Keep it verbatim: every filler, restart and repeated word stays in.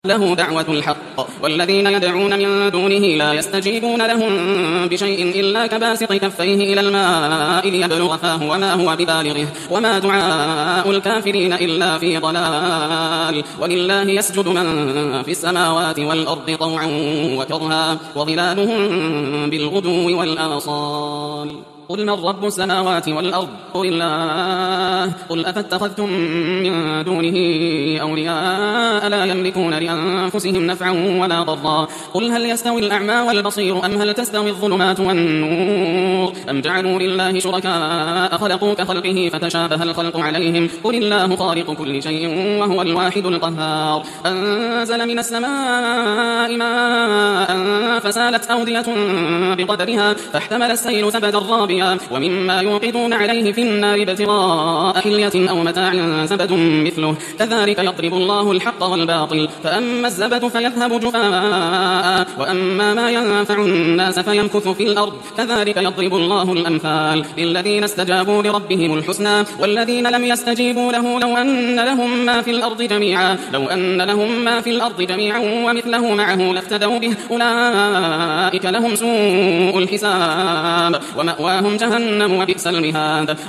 له دعوة الحق والذين يدعون من دونه لا يستجيبون لهم بشيء إلا كباسط كفيه إلى الماء ليبلغ فاه وما هو ببالغه وما دعاء الكافرين إلا في ضلال. ولله يسجد من في السماوات والأرض طوعا وكرها وظلالهم بالغدو والآصال. قل من رب السماوات والأرض قل الله. قل أفاتخذتم من دونه أولياء لا يملكون لأنفسهم نفعا ولا ضرا. قل هل يستوي الأعمى والبصير أم هل تستوي الظلمات والنور أم جعلوا لله شركاء خلقوا كخلقه فتشابه الخلق عليهم. قل الله خالق كل شيء وهو الواحد القهار. أنزل من السماء ماء فسالت أودية بقدرها فاحتمل السيل زبدا رابيا ومما يوقدون عليه في النار ابتغاء حلية أو متاع زبد مثله كذلك يضرب الله الحق والباطل فأما الزبد فيذهب جفاء وأما ما ينفع الناس فيمكث في الأرض كذلك يضرب الله الأمثال للذين استجابوا لربهم الحسنى والذين لم يستجيبوا له لو أن لهم ما في الأرض جميعا لو أن لهم ما في الأرض جميعا ومثله معه لافتدوا به أولئك لهم سوء الحساب ومأواهم جهنم وبئس المهاد.